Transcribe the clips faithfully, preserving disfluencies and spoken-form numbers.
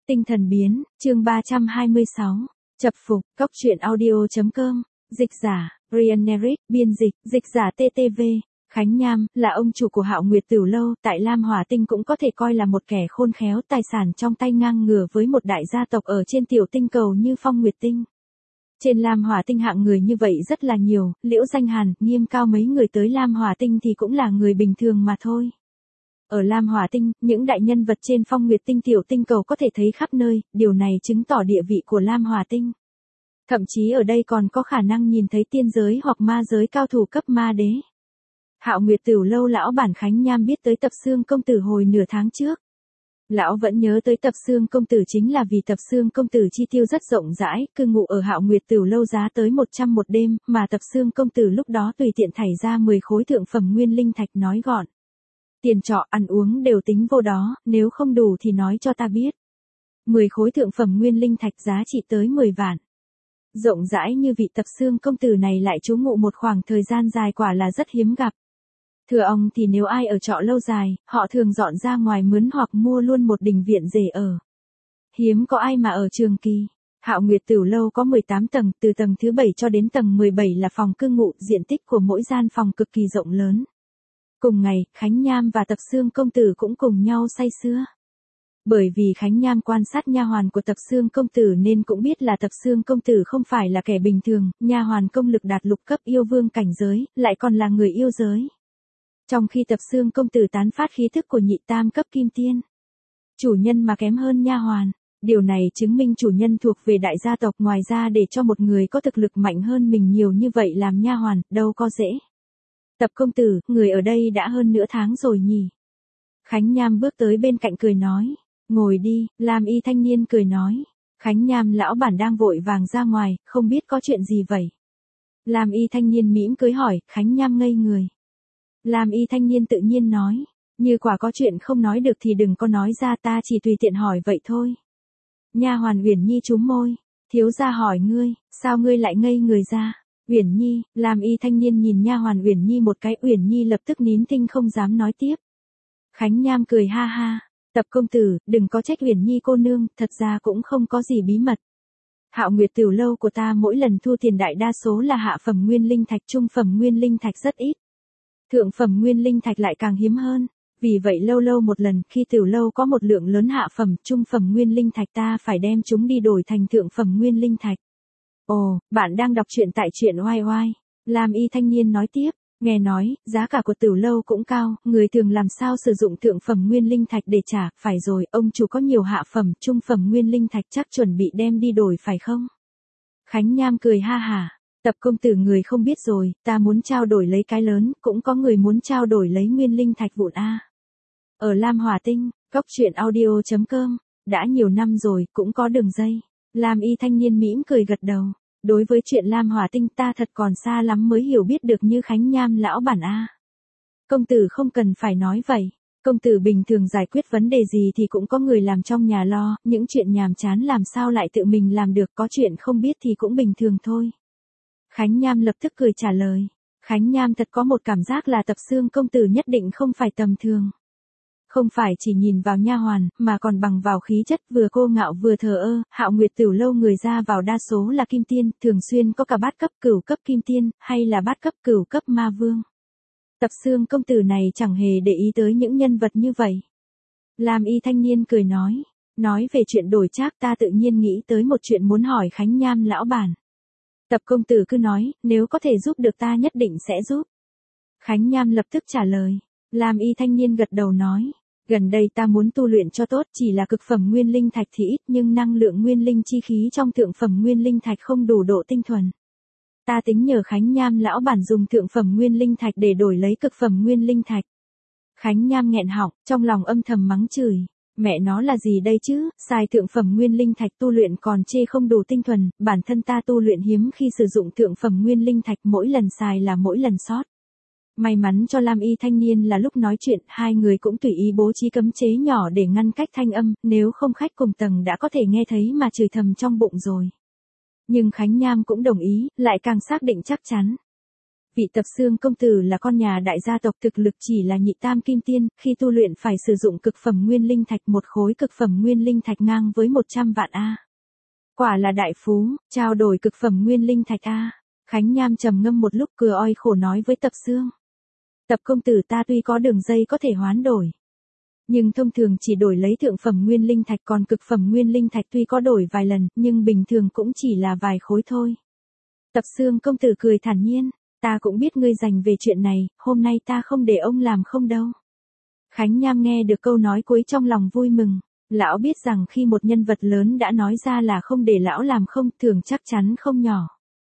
Tinh thần biến, chương ba trăm hai mươi sáu. Chập phục, cốc truyện audio.com, dịch giả, Brian Eric, biên dịch, dịch giả tê tê vê. Khánh Nham, là ông chủ của Hạo Nguyệt Tửu Lâu, tại Lam Hỏa Tinh cũng có thể coi là một kẻ khôn khéo, tài sản trong tay ngang ngửa với một đại gia tộc ở trên tiểu tinh cầu như Phong Nguyệt Tinh. Trên Lam Hỏa Tinh hạng người như vậy rất là nhiều, Liễu Danh Hàn, Nghiêm Cao mấy người tới Lam Hỏa Tinh thì cũng là người bình thường mà thôi. Ở Lam Hỏa Tinh, những đại nhân vật trên Phong Nguyệt Tinh tiểu tinh cầu có thể thấy khắp nơi, điều này chứng tỏ địa vị của Lam Hỏa Tinh. Thậm chí ở đây còn có khả năng nhìn thấy tiên giới hoặc ma giới cao thủ cấp ma đế. Hạo Nguyệt Tửu Lâu lão bản Khánh Nham biết tới Tập Xương công tử hồi nửa tháng trước. Lão vẫn nhớ tới Tập Xương công tử chính là vì Tập Xương công tử chi tiêu rất rộng rãi, cư ngụ ở Hạo Nguyệt Tửu Lâu giá tới một trăm một đêm, mà Tập Xương công tử lúc đó tùy tiện thảy ra mười khối thượng phẩm nguyên linh thạch, nói gọn. Tiền trọ ăn uống đều tính vô đó, nếu không đủ thì nói cho ta biết. mười khối thượng phẩm nguyên linh thạch giá trị tới mười vạn. Rộng rãi như vị Tập Xương công tử này lại trú ngụ một khoảng thời gian dài quả là rất hiếm gặp. Thưa ông thì nếu ai ở trọ lâu dài, họ thường dọn ra ngoài mướn hoặc mua luôn một đình viện rể ở. Hiếm có ai mà ở trường kỳ. Hạo Nguyệt Tửu Lâu có mười tám tầng, từ tầng thứ bảy cho đến tầng mười bảy là phòng cư ngụ, diện tích của mỗi gian phòng cực kỳ rộng lớn. Cùng ngày, Khánh Nham và Tập Xương công tử cũng cùng nhau say sưa. Bởi vì Khánh Nham quan sát nha hoàn của Tập Xương công tử nên cũng biết là Tập Xương công tử không phải là kẻ bình thường, nha hoàn công lực đạt lục cấp yêu vương cảnh giới, lại còn là người yêu giới. Trong khi Tập Xương công tử tán phát khí thức của nhị tam cấp kim tiên, chủ nhân mà kém hơn nha hoàn, điều này chứng minh chủ nhân thuộc về đại gia tộc, ngoài ra để cho một người có thực lực mạnh hơn mình nhiều như vậy làm nha hoàn, đâu có dễ. Tập công tử, người ở đây đã hơn nửa tháng rồi nhỉ? Khánh Nham bước tới bên cạnh cười nói, ngồi đi, Lam y thanh niên cười nói. Khánh Nham lão bản đang vội vàng ra ngoài, không biết có chuyện gì vậy? Lam y thanh niên mỉm cười hỏi, Khánh Nham ngây người. Lam y thanh niên tự nhiên nói, như quả có chuyện không nói được thì đừng có nói ra, ta chỉ tùy tiện hỏi vậy thôi. Nha hoàn Uyển Nhi chúm môi, thiếu gia hỏi ngươi, sao ngươi lại ngây người ra? Uyển Nhi, Lam y thanh niên nhìn nha hoàn Uyển Nhi một cái, Uyển Nhi lập tức nín thinh không dám nói tiếp. Khánh Nham cười ha ha, Tập công tử, đừng có trách Uyển Nhi cô nương, thật ra cũng không có gì bí mật. Hạo Nguyệt Tửu Lâu của ta mỗi lần thu tiền đại đa số là hạ phẩm nguyên linh thạch, trung phẩm nguyên linh thạch rất ít. Thượng phẩm nguyên linh thạch lại càng hiếm hơn, vì vậy lâu lâu một lần khi Tửu Lâu có một lượng lớn hạ phẩm, trung phẩm nguyên linh thạch ta phải đem chúng đi đổi thành thượng phẩm nguyên linh thạch. Ồ, bạn đang đọc truyện tại truyện oai oai. Lam y thanh niên nói tiếp, nghe nói, giá cả của Tửu Lâu cũng cao, người thường làm sao sử dụng thượng phẩm nguyên linh thạch để trả, phải rồi, ông chủ có nhiều hạ phẩm, trung phẩm nguyên linh thạch chắc chuẩn bị đem đi đổi phải không? Khánh Nham cười ha hả, Tập công tử người không biết rồi, ta muốn trao đổi lấy cái lớn, cũng có người muốn trao đổi lấy nguyên linh thạch vụn a. Ở Lam Hỏa Tinh, cốc truyện audio.com, đã nhiều năm rồi, cũng có đường dây. Lam y thanh niên mỉm cười gật đầu. Đối với chuyện Lam Hỏa Tinh ta thật còn xa lắm mới hiểu biết được như Khánh Nham lão bản a. Công tử không cần phải nói vậy. Công tử bình thường giải quyết vấn đề gì thì cũng có người làm trong nhà lo, những chuyện nhàm chán làm sao lại tự mình làm được, có chuyện không biết thì cũng bình thường thôi. Khánh Nham lập tức cười trả lời. Khánh Nham thật có một cảm giác là Tập Xương công tử nhất định không phải tầm thường. Không phải chỉ nhìn vào nha hoàn, mà còn bằng vào khí chất, vừa cô ngạo vừa thờ ơ. Hạo Nguyệt Tửu Lâu người ra vào đa số là kim tiên, thường xuyên có cả bát cấp cửu cấp kim tiên, hay là bát cấp cửu cấp ma vương. Tập Xương công tử này chẳng hề để ý tới những nhân vật như vậy. Lam y thanh niên cười nói, nói về chuyện đổi trác ta tự nhiên nghĩ tới một chuyện muốn hỏi Khánh Nham lão bản. Tập công tử cứ nói, nếu có thể giúp được ta nhất định sẽ giúp. Khánh Nham lập tức trả lời. Lam y thanh niên gật đầu nói, gần đây ta muốn tu luyện cho tốt, chỉ là cực phẩm nguyên linh thạch thì ít, nhưng năng lượng nguyên linh chi khí trong thượng phẩm nguyên linh thạch không đủ độ tinh thuần. Ta tính nhờ Khánh Nham lão bản dùng thượng phẩm nguyên linh thạch để đổi lấy cực phẩm nguyên linh thạch. Khánh Nham nghẹn họng, trong lòng âm thầm mắng chửi, mẹ nó là gì đây chứ, xài thượng phẩm nguyên linh thạch tu luyện còn chê không đủ tinh thuần, bản thân ta tu luyện hiếm khi sử dụng thượng phẩm nguyên linh thạch, mỗi lần xài là mỗi lần sót. May mắn cho Lam y thanh niên là lúc nói chuyện, hai người cũng tùy ý bố trí cấm chế nhỏ để ngăn cách thanh âm, nếu không khách cùng tầng đã có thể nghe thấy mà chửi thầm trong bụng rồi. Nhưng Khánh Nham cũng đồng ý, lại càng xác định chắc chắn. Vị Tập Xương công tử là con nhà đại gia tộc, thực lực chỉ là nhị tam kim tiên, khi tu luyện phải sử dụng cực phẩm nguyên linh thạch, một khối cực phẩm nguyên linh thạch ngang với một trăm vạn a. Quả là đại phú, trao đổi cực phẩm nguyên linh thạch a. Khánh Nham trầm ngâm một lúc cười oi khổ nói với Tập Xương. Tập công tử, ta tuy có đường dây có thể hoán đổi, nhưng thông thường chỉ đổi lấy thượng phẩm nguyên linh thạch, còn cực phẩm nguyên linh thạch tuy có đổi vài lần, nhưng bình thường cũng chỉ là vài khối thôi. Tập Xương công tử cười thản nhiên, ta cũng biết ngươi dành về chuyện này, hôm nay ta không để ông làm không đâu. Khánh Nham nghe được câu nói cuối trong lòng vui mừng, lão biết rằng khi một nhân vật lớn đã nói ra là không để lão làm không, thường chắc chắn không nhỏ.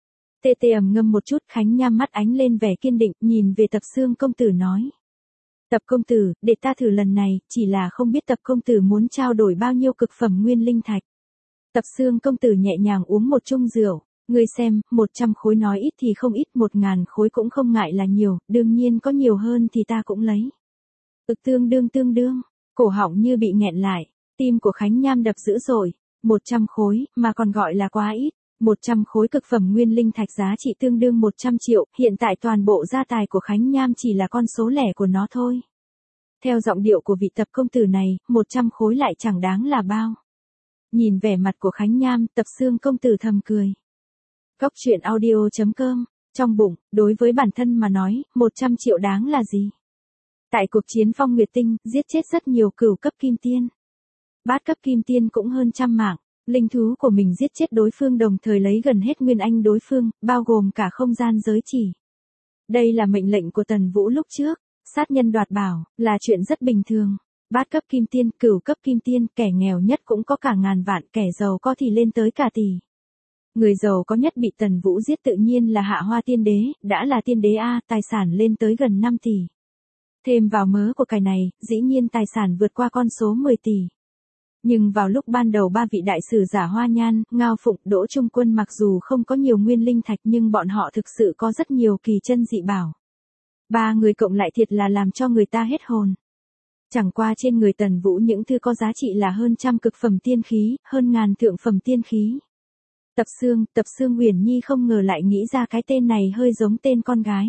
Tê tê ầm ngâm một chút, Khánh Nham mắt ánh lên vẻ kiên định, nhìn về Tập Xương công tử nói. Tập công tử, để ta thử lần này, chỉ là không biết Tập công tử muốn trao đổi bao nhiêu cực phẩm nguyên linh thạch. Tập Xương công tử nhẹ nhàng uống một chung rượu, ngươi xem, một trăm khối nói ít thì không ít, một ngàn khối cũng không ngại là nhiều, đương nhiên có nhiều hơn thì ta cũng lấy. Ực tương đương tương đương, cổ họng như bị nghẹn lại, tim của Khánh Nham đập dữ dội, một trăm khối, mà còn gọi là quá ít. một trăm khối cực phẩm nguyên linh thạch giá trị tương đương một trăm triệu, hiện tại toàn bộ gia tài của Khánh Nham chỉ là con số lẻ của nó thôi. Theo giọng điệu của vị Tập công tử này, một trăm khối lại chẳng đáng là bao. Nhìn vẻ mặt của Khánh Nham, Tập Xương công tử thầm cười. Cốc truyện audio chấm com, trong bụng, đối với bản thân mà nói, một trăm triệu đáng là gì? Tại cuộc chiến Phong Nguyệt Tinh, giết chết rất nhiều cửu cấp kim tiên. Bát cấp kim tiên cũng hơn trăm mạng. Linh thú của mình giết chết đối phương, đồng thời lấy gần hết nguyên anh đối phương, bao gồm cả không gian giới chỉ. Đây là mệnh lệnh của Tần Vũ lúc trước, sát nhân đoạt bảo, là chuyện rất bình thường. Bát cấp kim tiên, cửu cấp kim tiên, kẻ nghèo nhất cũng có cả ngàn vạn, kẻ giàu có thì lên tới cả tỷ. Người giàu có nhất bị Tần Vũ giết tự nhiên là Hạ Hoa Tiên Đế, đã là tiên đế A, tài sản lên tới gần năm tỷ. Thêm vào mớ của cải này, dĩ nhiên tài sản vượt qua con số mười tỷ. Nhưng vào lúc ban đầu ba vị đại sử giả Hoa Nhan, Ngao Phụng, Đỗ Trung Quân mặc dù không có nhiều nguyên linh thạch nhưng bọn họ thực sự có rất nhiều kỳ chân dị bảo. Ba người cộng lại thiệt là làm cho người ta hết hồn. Chẳng qua trên người Tần Vũ những thứ có giá trị là hơn trăm cực phẩm tiên khí, hơn ngàn thượng phẩm tiên khí. Tập Xương, Tập Xương Uyển Nhi không ngờ lại nghĩ ra cái tên này hơi giống tên con gái.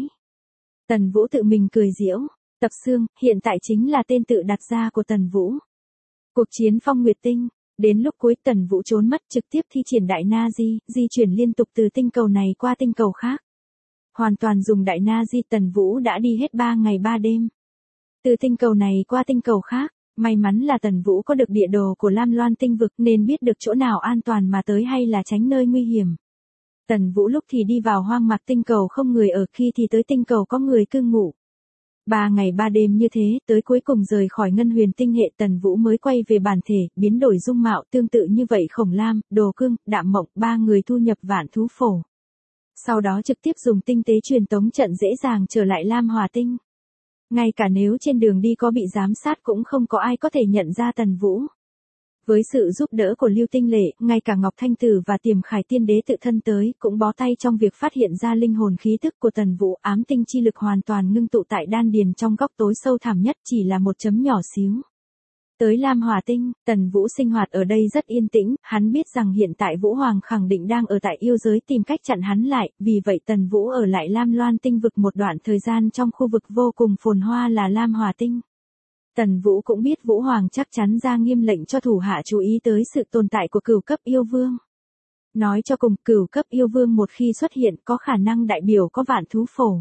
Tần Vũ tự mình cười giễu, Tập Xương, hiện tại chính là tên tự đặt ra của Tần Vũ. Cuộc chiến Phong Nguyệt Tinh, đến lúc cuối Tần Vũ trốn mất, trực tiếp thi triển Đại Na Di, di chuyển liên tục từ tinh cầu này qua tinh cầu khác. Hoàn toàn dùng Đại Na Di, Tần Vũ đã đi hết ba ngày ba đêm. Từ tinh cầu này qua tinh cầu khác, may mắn là Tần Vũ có được địa đồ của Lam Loan tinh vực nên biết được chỗ nào an toàn mà tới hay là tránh nơi nguy hiểm. Tần Vũ lúc thì đi vào hoang mạc tinh cầu không người ở, khi thì tới tinh cầu có người cư ngụ. Ba ngày ba đêm như thế, tới cuối cùng rời khỏi Ngân Huyền tinh hệ, Tần Vũ mới quay về bản thể, biến đổi dung mạo tương tự như vậy. Khổng Lam, Đồ Cương, Đạm Mộng, ba người thu nhập Vạn Thú Phổ. Sau đó trực tiếp dùng tinh tế truyền tống trận dễ dàng trở lại Lam Hòa tinh. Ngay cả nếu trên đường đi có bị giám sát cũng không có ai có thể nhận ra Tần Vũ. Với sự giúp đỡ của Lưu Tinh Lệ, ngay cả Ngọc Thanh Tử và Tiềm Khải Tiên Đế tự thân tới, cũng bó tay trong việc phát hiện ra linh hồn khí tức của Tần Vũ. Ám tinh chi lực hoàn toàn ngưng tụ tại đan điền trong góc tối sâu thẳm nhất, chỉ là một chấm nhỏ xíu. Tới Lam Hỏa tinh, Tần Vũ sinh hoạt ở đây rất yên tĩnh, hắn biết rằng hiện tại Vũ Hoàng khẳng định đang ở tại yêu giới tìm cách chặn hắn lại, vì vậy Tần Vũ ở lại Lam Loan tinh vực một đoạn thời gian trong khu vực vô cùng phồn hoa là Lam Hỏa tinh. Tần Vũ cũng biết Vũ Hoàng chắc chắn ra nghiêm lệnh cho thủ hạ chú ý tới sự tồn tại của cửu cấp yêu vương. Nói cho cùng, cửu cấp yêu vương một khi xuất hiện có khả năng đại biểu có Vạn Thú Phổ.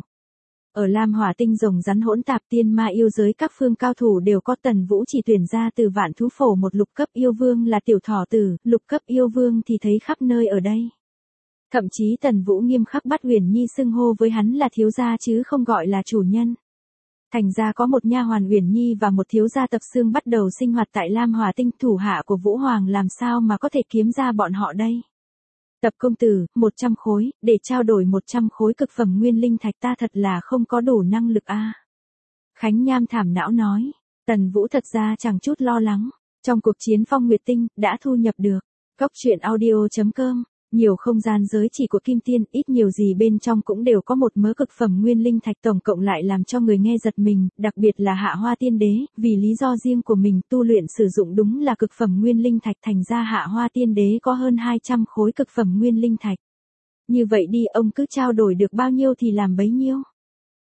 Ở Lam Hỏa tinh rồng rắn hỗn tạp, tiên ma yêu giới các phương cao thủ đều có, Tần Vũ chỉ tuyển ra từ Vạn Thú Phổ một lục cấp yêu vương là Tiểu Thỏ Tử, lục cấp yêu vương thì thấy khắp nơi ở đây. Thậm chí Tần Vũ nghiêm khắc bắt Uyển Nhi xưng hô với hắn là thiếu gia chứ không gọi là chủ nhân. Thành ra có một nha hoàn Uyển Nhi và một thiếu gia Tập Xương bắt đầu sinh hoạt tại Lam Hỏa tinh, thủ hạ của Vũ Hoàng làm sao mà có thể kiếm ra bọn họ đây. Tập công tử, một trăm khối, để trao đổi một trăm khối cực phẩm nguyên linh thạch, ta thật là không có đủ năng lực a. À. Khánh Nham thảm não nói, Tần Vũ thật ra chẳng chút lo lắng, trong cuộc chiến Phong Nguyệt tinh, đã thu nhập được. Cốc truyện audio chấm com, nhiều không gian giới chỉ của Kim Tiên, ít nhiều gì bên trong cũng đều có một mớ cực phẩm nguyên linh thạch, tổng cộng lại làm cho người nghe giật mình, đặc biệt là Hạ Hoa Tiên Đế, vì lý do riêng của mình tu luyện sử dụng đúng là cực phẩm nguyên linh thạch, thành ra Hạ Hoa Tiên Đế có hơn hai trăm khối cực phẩm nguyên linh thạch. Như vậy đi, ông cứ trao đổi được bao nhiêu thì làm bấy nhiêu.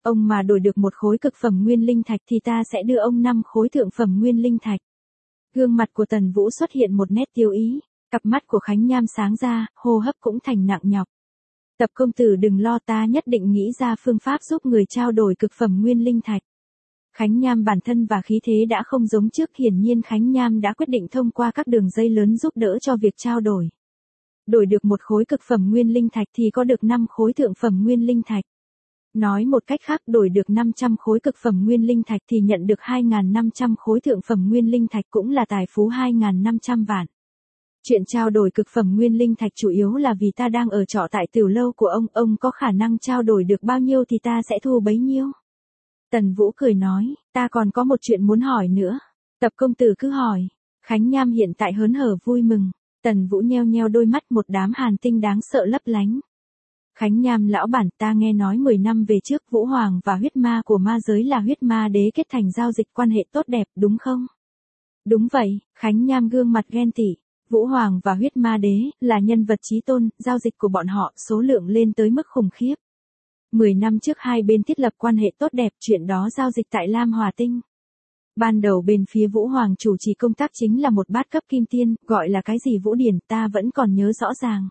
Ông mà đổi được một khối cực phẩm nguyên linh thạch thì ta sẽ đưa ông năm khối thượng phẩm nguyên linh thạch. Gương mặt của Tần Vũ xuất hiện một nét tiêu ý, cặp mắt của Khánh Nham sáng ra, hô hấp cũng thành nặng nhọc. Tập công tử đừng lo, ta nhất định nghĩ ra phương pháp giúp người trao đổi cực phẩm nguyên linh thạch. Khánh Nham bản thân và khí thế đã không giống trước, hiển nhiên Khánh Nham đã quyết định thông qua các đường dây lớn giúp đỡ cho việc trao đổi. Đổi được một khối cực phẩm nguyên linh thạch thì có được năm khối thượng phẩm nguyên linh thạch. Nói một cách khác, đổi được năm trăm khối cực phẩm nguyên linh thạch thì nhận được hai nghìn năm trăm khối thượng phẩm nguyên linh thạch, cũng là tài phú hai nghìn năm trăm vạn. Chuyện trao đổi cực phẩm nguyên linh thạch chủ yếu là vì ta đang ở trọ tại tiểu lâu của ông, ông có khả năng trao đổi được bao nhiêu thì ta sẽ thu bấy nhiêu. Tần Vũ cười nói, ta còn có một chuyện muốn hỏi nữa. Tập công tử cứ hỏi. Khánh Nham hiện tại hớn hở vui mừng. Tần Vũ nheo nheo đôi mắt, một đám hàn tinh đáng sợ lấp lánh. Khánh Nham lão bản, ta nghe nói mười năm về trước Vũ Hoàng và huyết ma của ma giới là huyết ma đế kết thành giao dịch quan hệ tốt đẹp, đúng không? Đúng vậy. Khánh Nham gương mặt ghen tị. Vũ Hoàng và huyết ma đế là nhân vật chí tôn, giao dịch của bọn họ số lượng lên tới mức khủng khiếp. Mười năm trước hai bên thiết lập quan hệ tốt đẹp, chuyện đó giao dịch tại Lam Hòa Tinh. Ban đầu bên phía Vũ Hoàng chủ trì công tác chính là một bát cấp kim tiên, gọi là cái gì Vũ Điển, ta vẫn còn nhớ rõ ràng.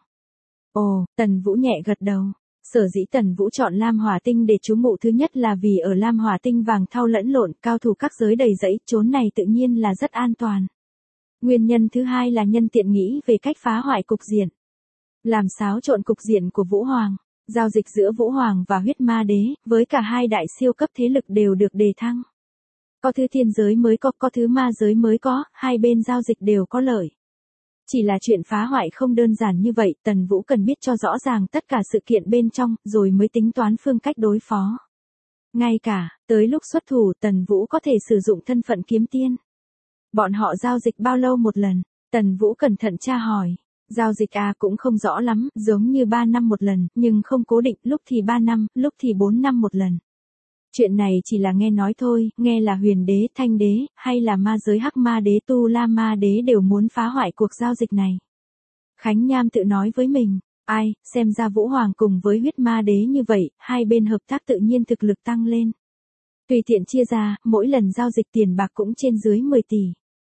Ồ, Tần Vũ nhẹ gật đầu. Sở dĩ Tần Vũ chọn Lam Hòa Tinh để trú ngụ thứ nhất là vì ở Lam Hòa Tinh vàng thau lẫn lộn, cao thủ các giới đầy rẫy, chốn này tự nhiên là rất an toàn. Nguyên nhân thứ hai là nhân tiện nghĩ về cách phá hoại cục diện. Làm xáo trộn cục diện của Vũ Hoàng. Giao dịch giữa Vũ Hoàng và huyết ma đế, với cả hai đại siêu cấp thế lực đều được đề thăng. Có thứ thiên giới mới có, có thứ ma giới mới có, hai bên giao dịch đều có lợi. Chỉ là chuyện phá hoại không đơn giản như vậy, Tần Vũ cần biết cho rõ ràng tất cả sự kiện bên trong, rồi mới tính toán phương cách đối phó. Ngay cả, tới lúc xuất thủ Tần Vũ có thể sử dụng thân phận kiếm tiên. Bọn họ giao dịch bao lâu một lần? Tần Vũ cẩn thận tra hỏi. Giao dịch à cũng không rõ lắm, giống như ba năm một lần, nhưng không cố định, lúc thì ba năm, lúc thì bốn năm một lần. Chuyện này chỉ là nghe nói thôi, nghe là huyền đế, thanh đế, hay là ma giới hắc ma đế, tu la ma đế đều muốn phá hoại cuộc giao dịch này. Khánh Nham tự nói với mình, ai, xem ra Vũ Hoàng cùng với huyết ma đế như vậy, hai bên hợp tác tự nhiên thực lực tăng lên. Tùy tiện chia ra, mỗi lần giao dịch tiền bạc cũng trên dưới mười tỷ.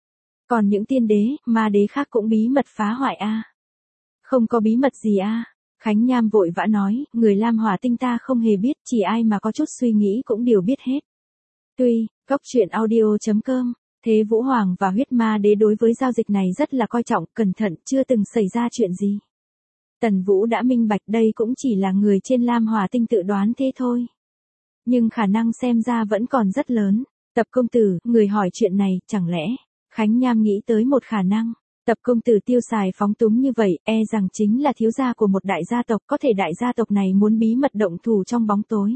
Còn những tiên đế, ma đế khác cũng bí mật phá hoại a. À? Không có bí mật gì a. À? Khánh Nham vội vã nói, người Lam Hỏa Tinh ta không hề biết, chỉ ai mà có chút suy nghĩ cũng đều biết hết. Tuy, góc truyện audio chấm com, thế Vũ Hoàng và huyết ma đế đối với giao dịch này rất là coi trọng, cẩn thận, chưa từng xảy ra chuyện gì. Tần Vũ đã minh bạch đây cũng chỉ là người trên Lam Hỏa Tinh tự đoán thế thôi. Nhưng khả năng xem ra vẫn còn rất lớn. Tập công tử, người hỏi chuyện này, chẳng lẽ? Khánh Nham nghĩ tới một khả năng. Tập công tử tiêu xài phóng túng như vậy, e rằng chính là thiếu gia của một đại gia tộc, có thể đại gia tộc này muốn bí mật động thủ trong bóng tối.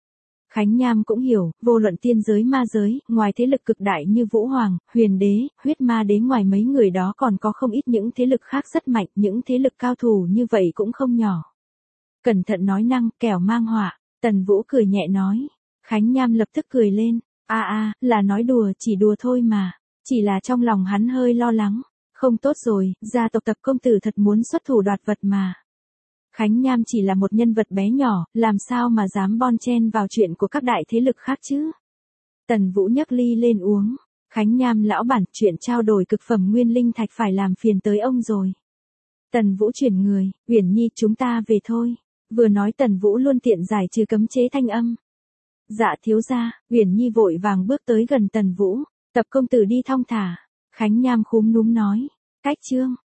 Khánh Nham cũng hiểu, vô luận tiên giới ma giới, ngoài thế lực cực đại như Vũ Hoàng, huyền đế, huyết ma đế, ngoài mấy người đó còn có không ít những thế lực khác rất mạnh, những thế lực cao thủ như vậy cũng không nhỏ. Cẩn thận nói năng, kẻo mang họa. Tần Vũ cười nhẹ nói. Khánh Nham lập tức cười lên. A a, là nói đùa, chỉ đùa thôi mà. Chỉ là trong lòng hắn hơi lo lắng. Không tốt rồi, gia tộc Tập công tử thật muốn xuất thủ đoạt vật mà. Khánh Nham chỉ là một nhân vật bé nhỏ, làm sao mà dám bon chen vào chuyện của các đại thế lực khác chứ? Tần Vũ nhấc ly lên uống. Khánh Nham lão bản, chuyện trao đổi cực phẩm nguyên linh thạch phải làm phiền tới ông rồi. Tần Vũ chuyển người, Uyển Nhi chúng ta về thôi. Vừa nói Tần Vũ luôn tiện giải trừ cấm chế thanh âm. Dạ thiếu gia, Uyển Nhi vội vàng bước tới gần Tần Vũ. Tập công tử đi thong thả. Khánh Nham khúm núm nói. Cách chương.